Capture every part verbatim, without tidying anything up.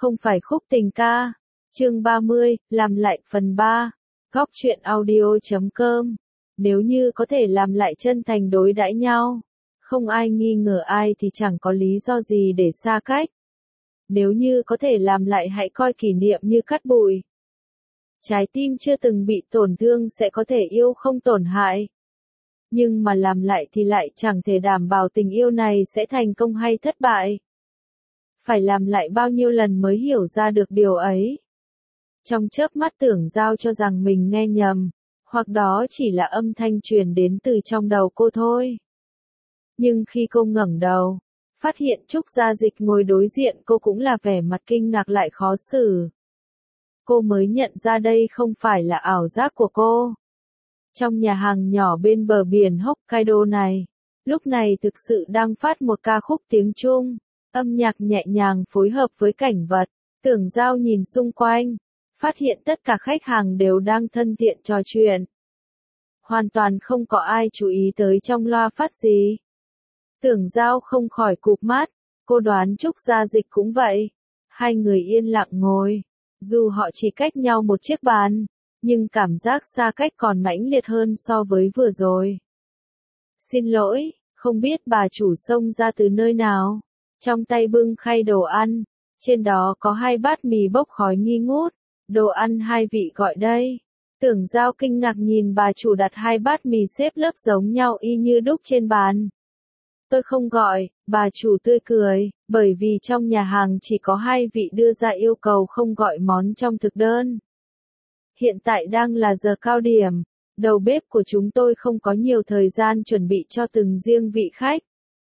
Không phải khúc tình ca. Chương ba mươi, làm lại phần ba. Góc truyện audio chấm com. Nếu như có thể làm lại chân thành đối đãi nhau, không ai nghi ngờ ai thì chẳng có lý do gì để xa cách. Nếu như có thể làm lại hãy coi kỷ niệm như cát bụi. Trái tim chưa từng bị tổn thương sẽ có thể yêu không tổn hại. Nhưng mà làm lại thì lại chẳng thể đảm bảo tình yêu này sẽ thành công hay thất bại. Phải làm lại bao nhiêu lần mới hiểu ra được điều ấy. Trong chớp mắt Tưởng Giao cho rằng mình nghe nhầm, hoặc đó chỉ là âm thanh truyền đến từ trong đầu cô thôi. Nhưng khi cô ngẩng đầu, phát hiện Trúc Gia Dịch ngồi đối diện cô cũng là vẻ mặt kinh ngạc lại khó xử. Cô mới nhận ra đây không phải là ảo giác của cô. Trong nhà hàng nhỏ bên bờ biển Hokkaido này, lúc này thực sự đang phát một ca khúc tiếng Trung, âm nhạc nhẹ nhàng phối hợp với cảnh vật. Tưởng Giao nhìn xung quanh, phát hiện tất cả khách hàng đều đang thân thiện trò chuyện. Hoàn toàn không có ai chú ý tới trong loa phát gì. Tưởng Giao không khỏi cụp mắt, cô đoán Trúc Gia Dịch cũng vậy. Hai người yên lặng ngồi, dù họ chỉ cách nhau một chiếc bàn, nhưng cảm giác xa cách còn mãnh liệt hơn so với vừa rồi. Xin lỗi, không biết bà chủ xông ra từ nơi nào. Trong tay bưng khay đồ ăn, trên đó có hai bát mì bốc khói nghi ngút. Đồ ăn hai vị gọi đây. Tưởng Giao kinh ngạc nhìn bà chủ đặt hai bát mì xếp lớp giống nhau y như đúc trên bàn. Tôi không gọi, bà chủ tươi cười, bởi vì trong nhà hàng chỉ có hai vị đưa ra yêu cầu không gọi món trong thực đơn. Hiện tại đang là giờ cao điểm, đầu bếp của chúng tôi không có nhiều thời gian chuẩn bị cho từng riêng vị khách.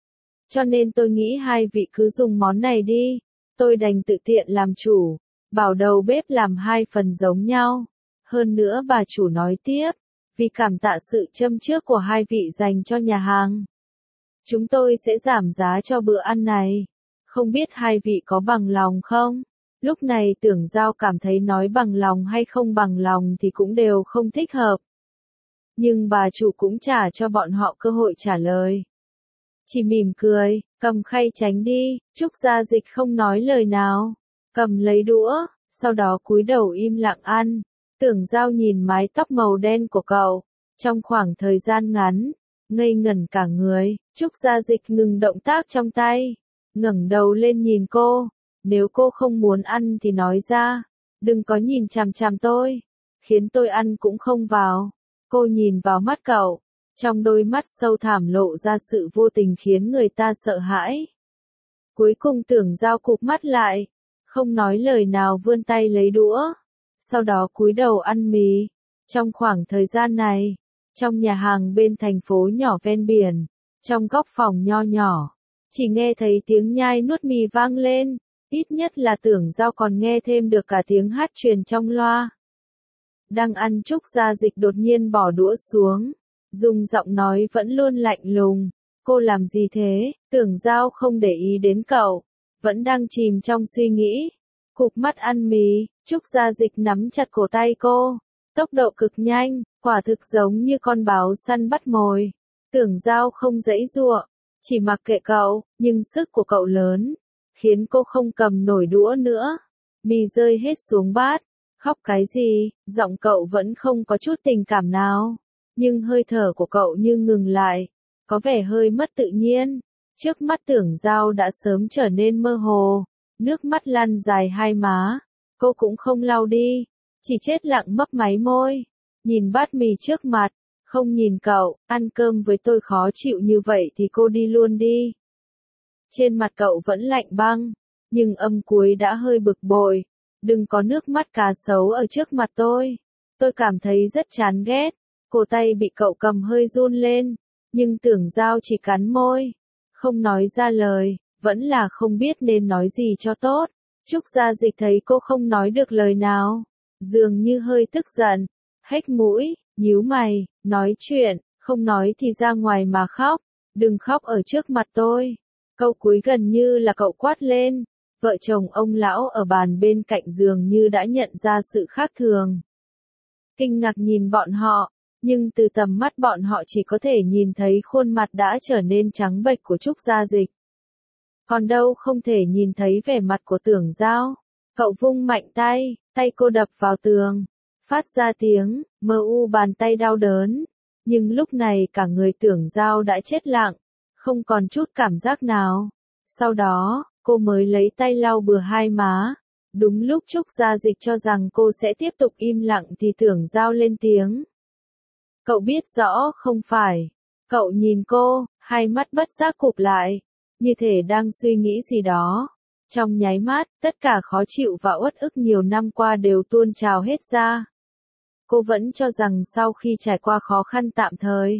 Cho nên tôi nghĩ hai vị cứ dùng món này đi, tôi đành tự tiện làm chủ, bảo đầu bếp làm hai phần giống nhau. Hơn nữa bà chủ nói tiếp, vì cảm tạ sự châm trước của hai vị dành cho nhà hàng, chúng tôi sẽ giảm giá cho bữa ăn này. Không biết hai vị có bằng lòng không? Lúc này Tưởng Giao cảm thấy nói bằng lòng hay không bằng lòng thì cũng đều không thích hợp. Nhưng bà chủ cũng trả cho bọn họ cơ hội trả lời. Chỉ mỉm cười, cầm khay tránh đi. Trúc Gia Dịch không nói lời nào, cầm lấy đũa, sau đó cúi đầu im lặng ăn. Tưởng Giao nhìn mái tóc màu đen của cậu, trong khoảng thời gian ngắn, ngây ngẩn cả người. Trúc Gia Dịch ngừng động tác trong tay, ngẩng đầu lên nhìn cô. Nếu cô không muốn ăn thì nói ra, đừng có nhìn chằm chằm tôi, khiến tôi ăn cũng không vào. Cô nhìn vào mắt cậu, trong đôi mắt sâu thẳm lộ ra sự vô tình khiến người ta sợ hãi. Cuối cùng Tưởng Giao cụp mắt lại, không nói lời nào vươn tay lấy đũa, sau đó cúi đầu ăn mì. Trong khoảng thời gian này, trong nhà hàng bên thành phố nhỏ ven biển, trong góc phòng nho nhỏ, chỉ nghe thấy tiếng nhai nuốt mì vang lên, ít nhất là Tưởng Giao còn nghe thêm được cả tiếng hát truyền trong loa. Đang ăn Trúc Gia Dịch đột nhiên bỏ đũa xuống, dùng giọng nói vẫn luôn lạnh lùng, cô làm gì thế? Tưởng Giao không để ý đến cậu, vẫn đang chìm trong suy nghĩ, cụp mắt ăn mì. Trúc Gia Dịch nắm chặt cổ tay cô, tốc độ cực nhanh, quả thực giống như con báo săn bắt mồi. Tưởng Giao không giãy giụa, chỉ mặc kệ cậu, nhưng sức của cậu lớn, khiến cô không cầm nổi đũa nữa. Mì rơi hết xuống bát. Khóc cái gì? Giọng cậu vẫn không có chút tình cảm nào, nhưng hơi thở của cậu như ngừng lại, có vẻ hơi mất tự nhiên. Trước mắt Tưởng Giao đã sớm trở nên mơ hồ, nước mắt lăn dài hai má. Cô cũng không lau đi, chỉ chết lặng mấp máy môi, nhìn bát mì trước mặt, không nhìn cậu. Ăn cơm với tôi khó chịu như vậy thì cô đi luôn đi. Trên mặt cậu vẫn lạnh băng, nhưng âm cuối đã hơi bực bội. Đừng có nước mắt cá sấu ở trước mặt tôi. Tôi cảm thấy rất chán ghét. Cổ tay bị cậu cầm hơi run lên, nhưng Tưởng Giao chỉ cắn môi, không nói ra lời, vẫn là không biết nên nói gì cho tốt. Trúc Gia Dịch thấy cô không nói được lời nào, dường như hơi tức giận, hếch mũi, nhíu mày, nói chuyện, không nói thì ra ngoài mà khóc, đừng khóc ở trước mặt tôi. Câu cuối gần như là cậu quát lên. Vợ chồng ông lão ở bàn bên cạnh dường như đã nhận ra sự khác thường. Kinh ngạc nhìn bọn họ, nhưng từ tầm mắt bọn họ chỉ có thể nhìn thấy khuôn mặt đã trở nên trắng bệch của Trúc Gia Dịch. Còn đâu không thể nhìn thấy vẻ mặt của Tưởng Giao. Cậu vung mạnh tay, tay cô đập vào tường, phát ra tiếng, mờ u bàn tay đau đớn. Nhưng lúc này cả người Tưởng Giao đã chết lặng, không còn chút cảm giác nào. Sau đó, cô mới lấy tay lau bừa hai má. Đúng lúc Trúc Gia Dịch cho rằng cô sẽ tiếp tục im lặng thì Tưởng Giao lên tiếng. Cậu biết rõ không phải. Cậu nhìn cô, hai mắt bất giác cụp lại, như thể đang suy nghĩ gì đó. Trong nháy mắt, tất cả khó chịu và uất ức nhiều năm qua đều tuôn trào hết ra. Cô vẫn cho rằng sau khi trải qua khó khăn tạm thời,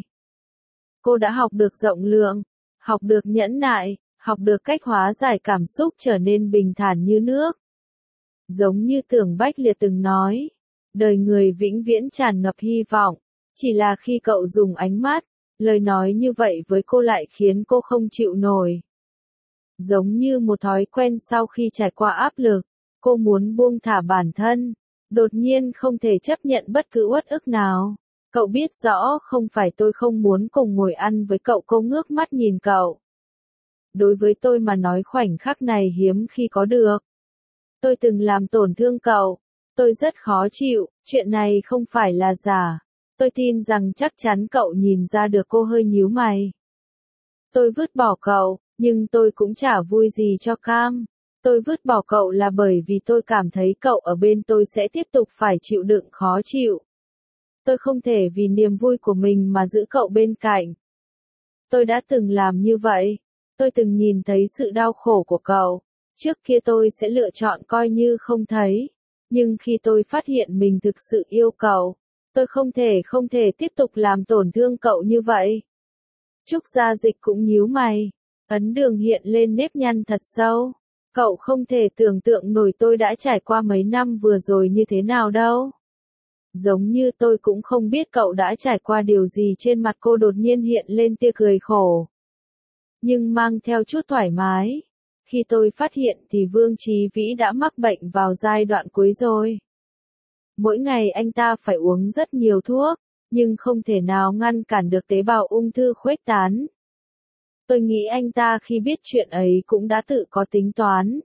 cô đã học được rộng lượng, học được nhẫn nại, học được cách hóa giải cảm xúc trở nên bình thản như nước. Giống như Tưởng Bách Liệt từng nói, đời người vĩnh viễn tràn ngập hy vọng, chỉ là khi cậu dùng ánh mắt, lời nói như vậy với cô lại khiến cô không chịu nổi. Giống như một thói quen sau khi trải qua áp lực, cô muốn buông thả bản thân, đột nhiên không thể chấp nhận bất cứ uất ức nào. Cậu biết rõ không phải tôi không muốn cùng ngồi ăn với cậu, cô ngước mắt nhìn cậu. Đối với tôi mà nói khoảnh khắc này hiếm khi có được. Tôi từng làm tổn thương cậu, tôi rất khó chịu, chuyện này không phải là giả. Tôi tin rằng chắc chắn cậu nhìn ra được, cô hơi nhíu mày. Tôi vứt bỏ cậu, nhưng tôi cũng chả vui gì cho cam. Tôi vứt bỏ cậu là bởi vì tôi cảm thấy cậu ở bên tôi sẽ tiếp tục phải chịu đựng khó chịu. Tôi không thể vì niềm vui của mình mà giữ cậu bên cạnh. Tôi đã từng làm như vậy. Tôi từng nhìn thấy sự đau khổ của cậu. Trước kia tôi sẽ lựa chọn coi như không thấy. Nhưng khi tôi phát hiện mình thực sự yêu cậu, tôi không thể không thể tiếp tục làm tổn thương cậu như vậy. Trúc Gia Dịch cũng nhíu mày. Ấn Đường hiện lên nếp nhăn thật sâu. Cậu không thể tưởng tượng nổi tôi đã trải qua mấy năm vừa rồi như thế nào đâu. Giống như tôi cũng không biết cậu đã trải qua điều gì, trên mặt cô đột nhiên hiện lên tia cười khổ. Nhưng mang theo chút thoải mái. Khi tôi phát hiện thì Vương Chí Vĩ đã mắc bệnh vào giai đoạn cuối rồi. Mỗi ngày anh ta phải uống rất nhiều thuốc, nhưng không thể nào ngăn cản được tế bào ung thư khuếch tán. Tôi nghĩ anh ta khi biết chuyện ấy cũng đã tự có tính toán.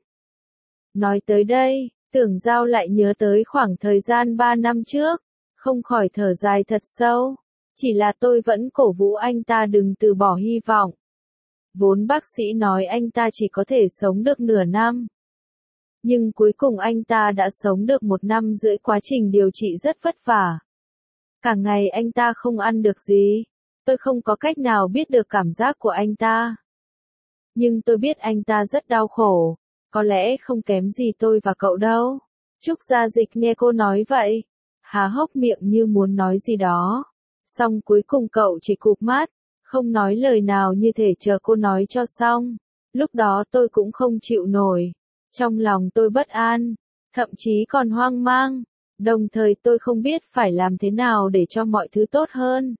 Nói tới đây, Tưởng Giao lại nhớ tới khoảng thời gian ba năm trước, không khỏi thở dài thật sâu. Chỉ là tôi vẫn cổ vũ anh ta đừng từ bỏ hy vọng. Vốn bác sĩ nói anh ta chỉ có thể sống được nửa năm. Nhưng cuối cùng anh ta đã sống được một năm rưỡi, quá trình điều trị rất vất vả. Cả ngày anh ta không ăn được gì. Tôi không có cách nào biết được cảm giác của anh ta. Nhưng tôi biết anh ta rất đau khổ. Có lẽ không kém gì tôi và cậu đâu. Trúc Gia Dịch nghe cô nói vậy, há hốc miệng như muốn nói gì đó. Xong cuối cùng cậu chỉ cụp mắt, không nói lời nào, như thể chờ cô nói cho xong. Lúc đó tôi cũng không chịu nổi. Trong lòng tôi bất an, thậm chí còn hoang mang. Đồng thời tôi không biết phải làm thế nào để cho mọi thứ tốt hơn.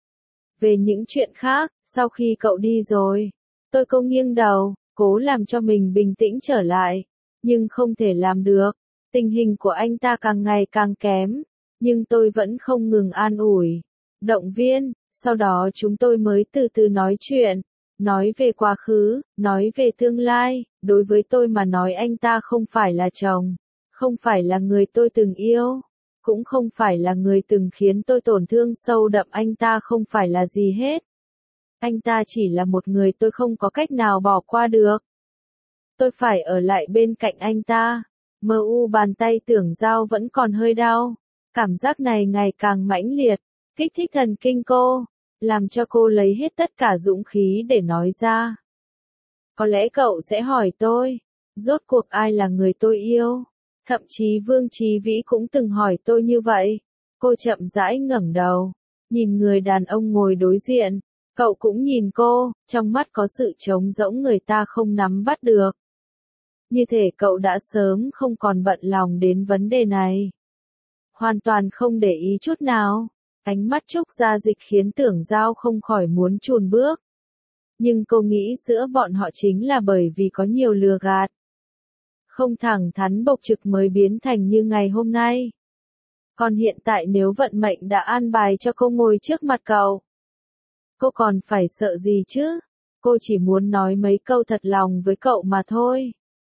Về những chuyện khác, sau khi cậu đi rồi, tôi cố nghiêng đầu, cố làm cho mình bình tĩnh trở lại. Nhưng không thể làm được. Tình hình của anh ta càng ngày càng kém. Nhưng tôi vẫn không ngừng an ủi, động viên. Sau đó chúng tôi mới từ từ nói chuyện. Nói về quá khứ, nói về tương lai. Đối với tôi mà nói, anh ta không phải là chồng, không phải là người tôi từng yêu, cũng không phải là người từng khiến tôi tổn thương sâu đậm. Anh ta không phải là gì hết. Anh ta chỉ là một người tôi không có cách nào bỏ qua được. Tôi phải ở lại bên cạnh anh ta. Mờ u bàn tay Tưởng Giao vẫn còn hơi đau. Cảm giác này ngày càng mãnh liệt, kích thích thần kinh cô, làm cho cô lấy hết tất cả dũng khí để nói ra. Có lẽ cậu sẽ hỏi tôi, rốt cuộc ai là người tôi yêu? Thậm chí Vương Chí Vĩ cũng từng hỏi tôi như vậy. Cô chậm rãi ngẩng đầu, nhìn người đàn ông ngồi đối diện. Cậu cũng nhìn cô, trong mắt có sự trống rỗng người ta không nắm bắt được. Như thể cậu đã sớm không còn bận lòng đến vấn đề này. Hoàn toàn không để ý chút nào. Ánh mắt Trúc Gia Dịch khiến Tưởng Giao không khỏi muốn chùn bước. Nhưng cô nghĩ giữa bọn họ chính là bởi vì có nhiều lừa gạt. Không thẳng thắn bộc trực mới biến thành như ngày hôm nay. Còn hiện tại nếu vận mệnh đã an bài cho cô ngồi trước mặt cậu, cô còn phải sợ gì chứ? Cô chỉ muốn nói mấy câu thật lòng với cậu mà thôi.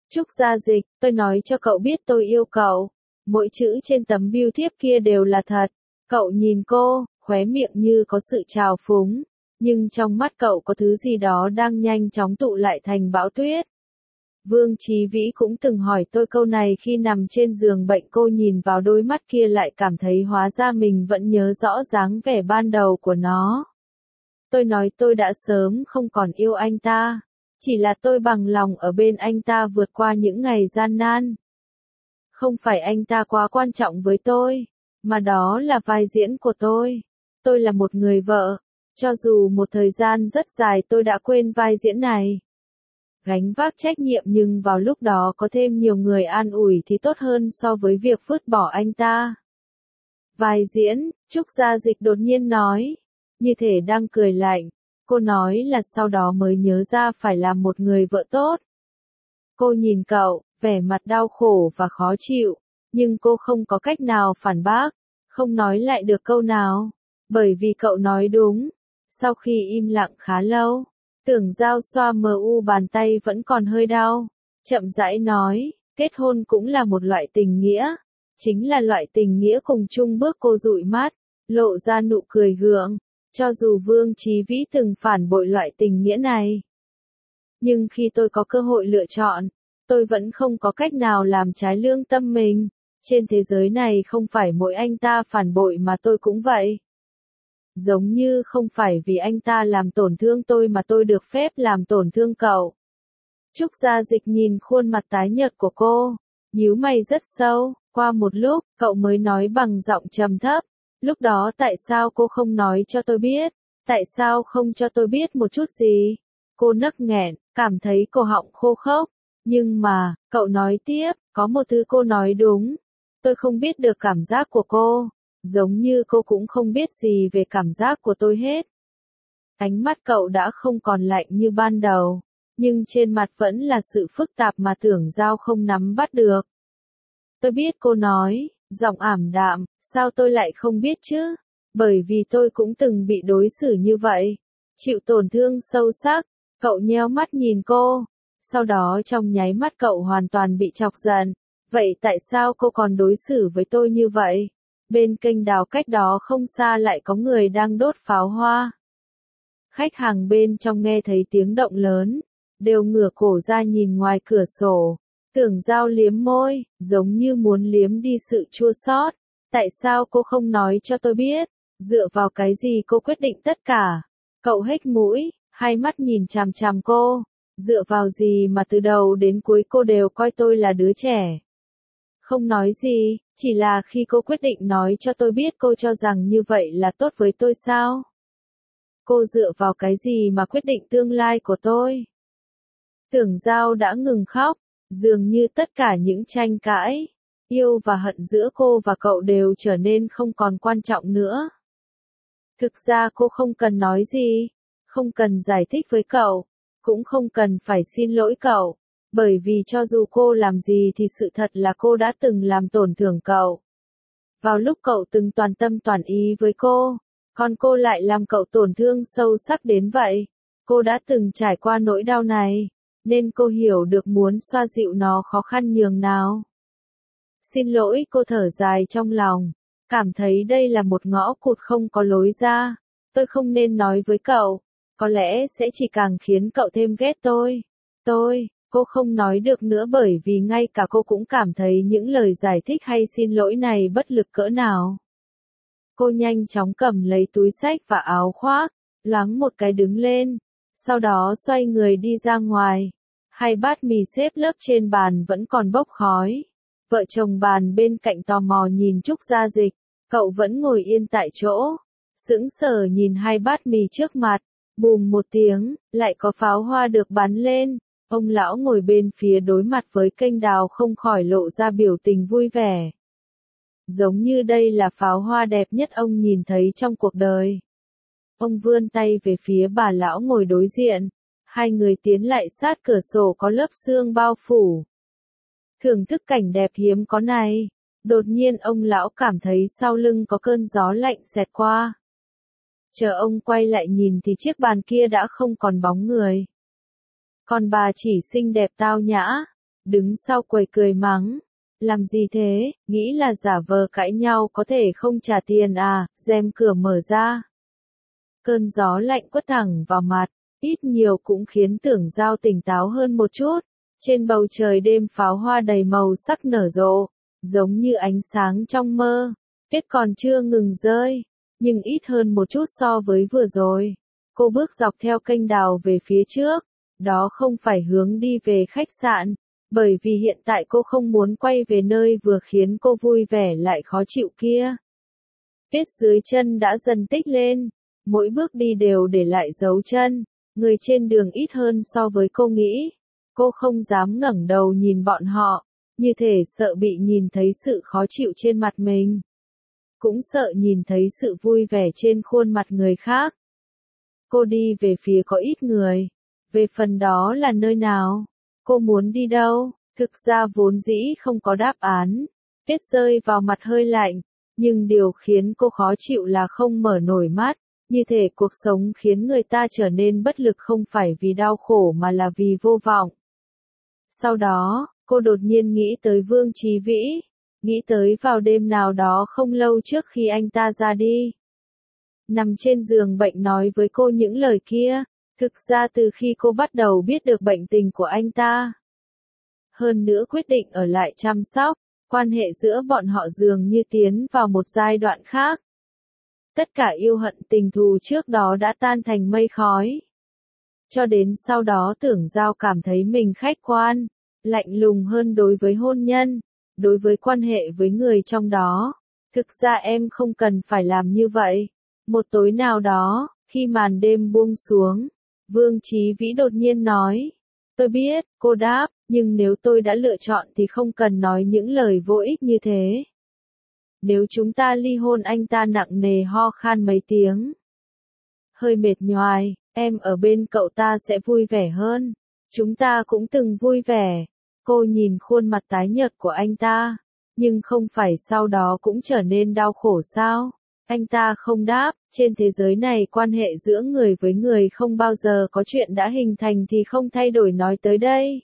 Trúc Gia Dịch, tôi nói cho cậu biết tôi yêu cậu. Mỗi chữ trên tấm bưu thiếp kia đều là thật. Cậu nhìn cô, khóe miệng như có sự trào phúng, nhưng trong mắt cậu có thứ gì đó đang nhanh chóng tụ lại thành bão tuyết. Vương Chí Vĩ cũng từng hỏi tôi câu này khi nằm trên giường bệnh, cô nhìn vào đôi mắt kia lại cảm thấy hóa ra mình vẫn nhớ rõ dáng vẻ ban đầu của nó. Tôi nói tôi đã sớm không còn yêu anh ta, chỉ là tôi bằng lòng ở bên anh ta vượt qua những ngày gian nan. Không phải anh ta quá quan trọng với tôi, mà đó là vai diễn của tôi. Tôi là một người vợ, cho dù một thời gian rất dài tôi đã quên vai diễn này. Gánh vác trách nhiệm, nhưng vào lúc đó có thêm nhiều người an ủi thì tốt hơn so với việc vứt bỏ anh ta. Vai diễn, Trúc Gia Dịch đột nhiên nói, như thể đang cười lạnh. Cô nói là sau đó mới nhớ ra phải làm một người vợ tốt. Cô nhìn cậu, vẻ mặt đau khổ và khó chịu, nhưng cô không có cách nào phản bác, không nói lại được câu nào, bởi vì cậu nói đúng. Sau khi im lặng khá lâu, Tưởng Giao xoa mờ u bàn tay vẫn còn hơi đau, chậm rãi nói, kết hôn cũng là một loại tình nghĩa, chính là loại tình nghĩa cùng chung bước. Cô dụi mắt, lộ ra nụ cười gượng, cho dù Vương Chí Vĩ từng phản bội loại tình nghĩa này. Nhưng khi tôi có cơ hội lựa chọn, tôi vẫn không có cách nào làm trái lương tâm mình. Trên thế giới này không phải mỗi anh ta phản bội mà tôi cũng vậy. Giống như không phải vì anh ta làm tổn thương tôi mà tôi được phép làm tổn thương cậu. Trúc Gia Dịch nhìn khuôn mặt tái nhợt của cô, nhíu mày rất sâu. Qua một lúc, cậu mới nói bằng giọng trầm thấp, lúc đó tại sao cô không nói cho tôi biết? Tại sao không cho tôi biết một chút gì? Cô nấc nghẹn, cảm thấy cổ họng khô khốc. Nhưng mà, cậu nói tiếp, có một thứ cô nói đúng. Tôi không biết được cảm giác của cô, giống như cô cũng không biết gì về cảm giác của tôi hết. Ánh mắt cậu đã không còn lạnh như ban đầu, nhưng trên mặt vẫn là sự phức tạp mà Tưởng Giao không nắm bắt được. Tôi biết, cô nói, giọng ảm đạm, sao tôi lại không biết chứ? Bởi vì tôi cũng từng bị đối xử như vậy, chịu tổn thương sâu sắc. Cậu nheo mắt nhìn cô, sau đó trong nháy mắt cậu hoàn toàn bị chọc giận. Vậy tại sao cô còn đối xử với tôi như vậy? Bên kênh đào cách đó không xa lại có người đang đốt pháo hoa. Khách hàng bên trong nghe thấy tiếng động lớn, đều ngửa cổ ra nhìn ngoài cửa sổ. Tưởng Giao liếm môi, giống như muốn liếm đi sự chua xót. Tại sao cô không nói cho tôi biết? Dựa vào cái gì cô quyết định tất cả? Cậu hếch mũi, hai mắt nhìn chằm chằm cô. Dựa vào gì mà từ đầu đến cuối cô đều coi tôi là đứa trẻ? Không nói gì, chỉ là khi cô quyết định nói cho tôi biết cô cho rằng như vậy là tốt với tôi sao? Cô dựa vào cái gì mà quyết định tương lai của tôi? Tưởng Giao đã ngừng khóc, dường như tất cả những tranh cãi, yêu và hận giữa cô và cậu đều trở nên không còn quan trọng nữa. Thực ra cô không cần nói gì, không cần giải thích với cậu, cũng không cần phải xin lỗi cậu, bởi vì cho dù cô làm gì thì sự thật là cô đã từng làm tổn thương cậu. Vào lúc cậu từng toàn tâm toàn ý với cô, còn cô lại làm cậu tổn thương sâu sắc đến vậy. Cô đã từng trải qua nỗi đau này, nên cô hiểu được muốn xoa dịu nó khó khăn nhường nào. Xin lỗi, cô thở dài trong lòng, cảm thấy đây là một ngõ cụt không có lối ra. Tôi không nên nói với cậu, có lẽ sẽ chỉ càng khiến cậu thêm ghét tôi. Tôi, cô không nói được nữa bởi vì ngay cả cô cũng cảm thấy những lời giải thích hay xin lỗi này bất lực cỡ nào. Cô nhanh chóng cầm lấy túi xách và áo khoác, loáng một cái đứng lên, sau đó xoay người đi ra ngoài. Hai bát mì xếp lớp trên bàn vẫn còn bốc khói. Vợ chồng bàn bên cạnh tò mò nhìn Trúc Gia Dịch, cậu vẫn ngồi yên tại chỗ, sững sờ nhìn hai bát mì trước mặt. Bùm một tiếng, lại có pháo hoa được bắn lên. Ông lão ngồi bên phía đối mặt với kênh đào không khỏi lộ ra biểu tình vui vẻ. Giống như đây là pháo hoa đẹp nhất ông nhìn thấy trong cuộc đời. Ông vươn tay về phía bà lão ngồi đối diện. Hai người tiến lại sát cửa sổ có lớp sương bao phủ. Thưởng thức cảnh đẹp hiếm có này. Đột nhiên ông lão cảm thấy sau lưng có cơn gió lạnh xẹt qua. Chờ ông quay lại nhìn thì chiếc bàn kia đã không còn bóng người. Còn bà chỉ xinh đẹp tao nhã, đứng sau quầy cười mắng. Làm gì thế, nghĩ là giả vờ cãi nhau có thể không trả tiền à, rèm cửa mở ra. Cơn gió lạnh quất thẳng vào mặt, ít nhiều cũng khiến Tưởng Giao tỉnh táo hơn một chút. Trên bầu trời đêm pháo hoa đầy màu sắc nở rộ, giống như ánh sáng trong mơ. Tuyết còn chưa ngừng rơi, nhưng ít hơn một chút so với vừa rồi. Cô bước dọc theo kênh đào về phía trước, đó không phải hướng đi về khách sạn, bởi vì hiện tại cô không muốn quay về nơi vừa khiến cô vui vẻ lại khó chịu kia. Tuyết dưới chân đã dần tích lên, mỗi bước đi đều để lại dấu chân, người trên đường ít hơn so với cô nghĩ. Cô không dám ngẩng đầu nhìn bọn họ, như thể sợ bị nhìn thấy sự khó chịu trên mặt mình. Cũng sợ nhìn thấy sự vui vẻ trên khuôn mặt người khác. Cô đi về phía có ít người. Về phần đó là nơi nào? Cô muốn đi đâu? Thực ra vốn dĩ không có đáp án. Tuyết rơi vào mặt hơi lạnh, nhưng điều khiến cô khó chịu là không mở nổi mắt. Như thể cuộc sống khiến người ta trở nên bất lực không phải vì đau khổ mà là vì vô vọng. Sau đó, cô đột nhiên nghĩ tới Vương Chí Vĩ, nghĩ tới vào đêm nào đó không lâu trước khi anh ta ra đi. Nằm trên giường bệnh nói với cô những lời kia, thực ra từ khi cô bắt đầu biết được bệnh tình của anh ta. Hơn nữa quyết định ở lại chăm sóc, quan hệ giữa bọn họ dường như tiến vào một giai đoạn khác. Tất cả yêu hận tình thù trước đó đã tan thành mây khói. Cho đến sau đó Tưởng Giao cảm thấy mình khách quan, lạnh lùng hơn đối với hôn nhân, đối với quan hệ với người trong đó. Thực ra em không cần phải làm như vậy. Một tối nào đó, khi màn đêm buông xuống, Vương Chí Vĩ đột nhiên nói. Tôi biết, cô đáp, nhưng nếu tôi đã lựa chọn thì không cần nói những lời vô ích như thế. Nếu chúng ta ly hôn, anh ta nặng nề ho khan mấy tiếng. Hơi mệt nhoài, em ở bên cậu ta sẽ vui vẻ hơn. Chúng ta cũng từng vui vẻ. Cô nhìn khuôn mặt tái nhợt của anh ta, nhưng không phải sau đó cũng trở nên đau khổ sao? Anh ta không đáp, trên thế giới này quan hệ giữa người với người không bao giờ có chuyện đã hình thành thì không thay đổi nói tới đây.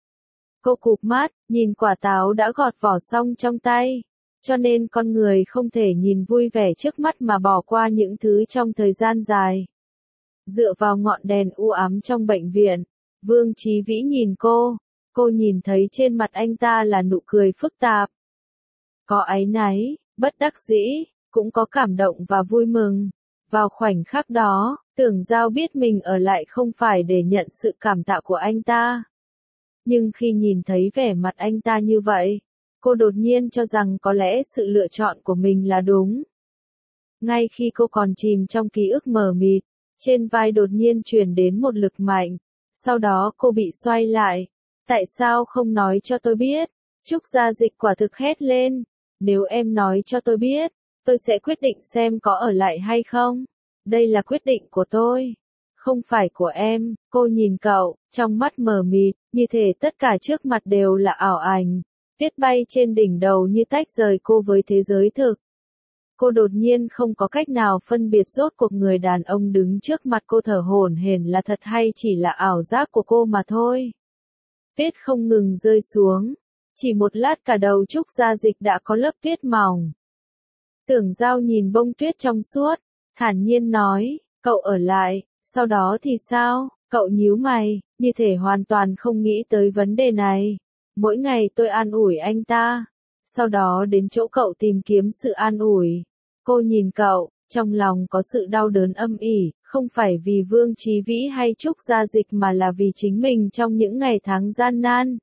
Cô cụp mắt, nhìn quả táo đã gọt vỏ xong trong tay. Cho nên con người không thể nhìn vui vẻ trước mắt mà bỏ qua những thứ trong thời gian dài. Dựa vào ngọn đèn u ám trong bệnh viện, Vương Chí Vĩ nhìn cô, cô nhìn thấy trên mặt anh ta là nụ cười phức tạp. Có áy náy, bất đắc dĩ, cũng có cảm động và vui mừng. Vào khoảnh khắc đó, Tưởng Giao biết mình ở lại không phải để nhận sự cảm tạ của anh ta. Nhưng khi nhìn thấy vẻ mặt anh ta như vậy, cô đột nhiên cho rằng có lẽ sự lựa chọn của mình là đúng. Ngay khi cô còn chìm trong ký ức mờ mịt, trên vai đột nhiên truyền đến một lực mạnh. Sau đó cô bị xoay lại. Tại sao không nói cho tôi biết? Trúc Gia Dịch quả thực hét lên. Nếu em nói cho tôi biết, tôi sẽ quyết định xem có ở lại hay không. Đây là quyết định của tôi, không phải của em. Cô nhìn cậu, trong mắt mờ mịt, như thể tất cả trước mặt đều là ảo ảnh. Tuyết bay trên đỉnh đầu như tách rời cô với thế giới thực. Cô đột nhiên không có cách nào phân biệt rốt cuộc người đàn ông đứng trước mặt cô thở hổn hển là thật hay chỉ là ảo giác của cô mà thôi. Tuyết không ngừng rơi xuống. Chỉ một lát cả đầu Trúc Gia Dịch đã có lớp tuyết mỏng. Tưởng Giao nhìn bông tuyết trong suốt, thản nhiên nói, cậu ở lại, sau đó thì sao? Cậu nhíu mày, như thể hoàn toàn không nghĩ tới vấn đề này. Mỗi ngày tôi an ủi anh ta, sau đó đến chỗ cậu tìm kiếm sự an ủi. Cô nhìn cậu, trong lòng có sự đau đớn âm ỉ, không phải vì Vương Chí Vĩ hay Trúc Gia Dịch mà là vì chính mình trong những ngày tháng gian nan.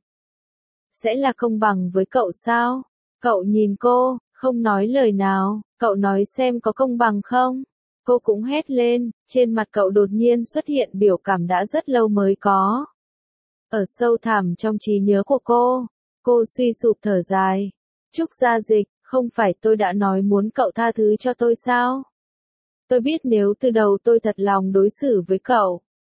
Sẽ là công bằng với cậu sao? Cậu nhìn cô, không nói lời nào, cậu nói xem có công bằng không? Cô cũng hét lên, trên mặt cậu đột nhiên xuất hiện biểu cảm đã rất lâu mới có. Ở sâu thẳm trong trí nhớ của cô, cô suy sụp thở dài. Trúc Gia Dịch, không phải tôi đã nói muốn cậu tha thứ cho tôi sao? Tôi biết nếu từ đầu tôi thật lòng đối xử với cậu.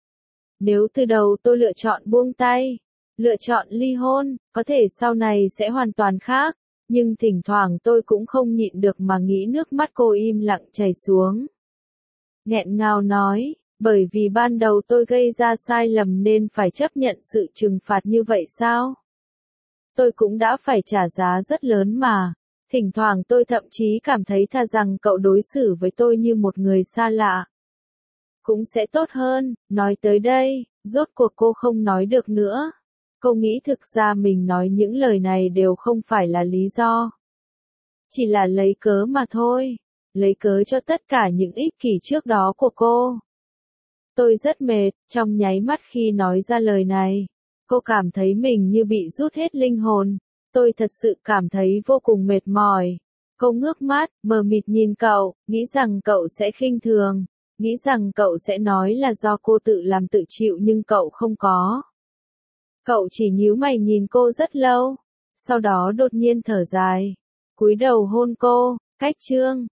Nếu từ đầu tôi lựa chọn buông tay, lựa chọn ly hôn, có thể sau này sẽ hoàn toàn khác. Nhưng thỉnh thoảng tôi cũng không nhịn được mà nghĩ nước mắt cô im lặng chảy xuống. Nghẹn ngào nói, bởi vì ban đầu tôi gây ra sai lầm nên phải chấp nhận sự trừng phạt như vậy sao? tôi cũng đã phải trả giá rất lớn mà. Thỉnh thoảng tôi thậm chí cảm thấy thà rằng cậu đối xử với tôi như một người xa lạ. Cũng sẽ tốt hơn. Nói tới đây, rốt cuộc cô không nói được nữa. Cô nghĩ thực ra mình nói những lời này đều không phải là lý do. Chỉ là lấy cớ mà thôi. Lấy cớ cho tất cả những ích kỷ trước đó của cô. Tôi rất mệt, trong nháy mắt khi nói ra lời này. Cô cảm thấy mình như bị rút hết linh hồn. Tôi thật sự cảm thấy vô cùng mệt mỏi. Cô ngước mắt, mờ mịt nhìn cậu, nghĩ rằng cậu sẽ khinh thường. Nghĩ rằng cậu sẽ nói là do cô tự làm tự chịu nhưng cậu không có. Cậu chỉ nhíu mày nhìn cô rất lâu. Sau đó đột nhiên thở dài. Cúi đầu hôn cô. Cách chương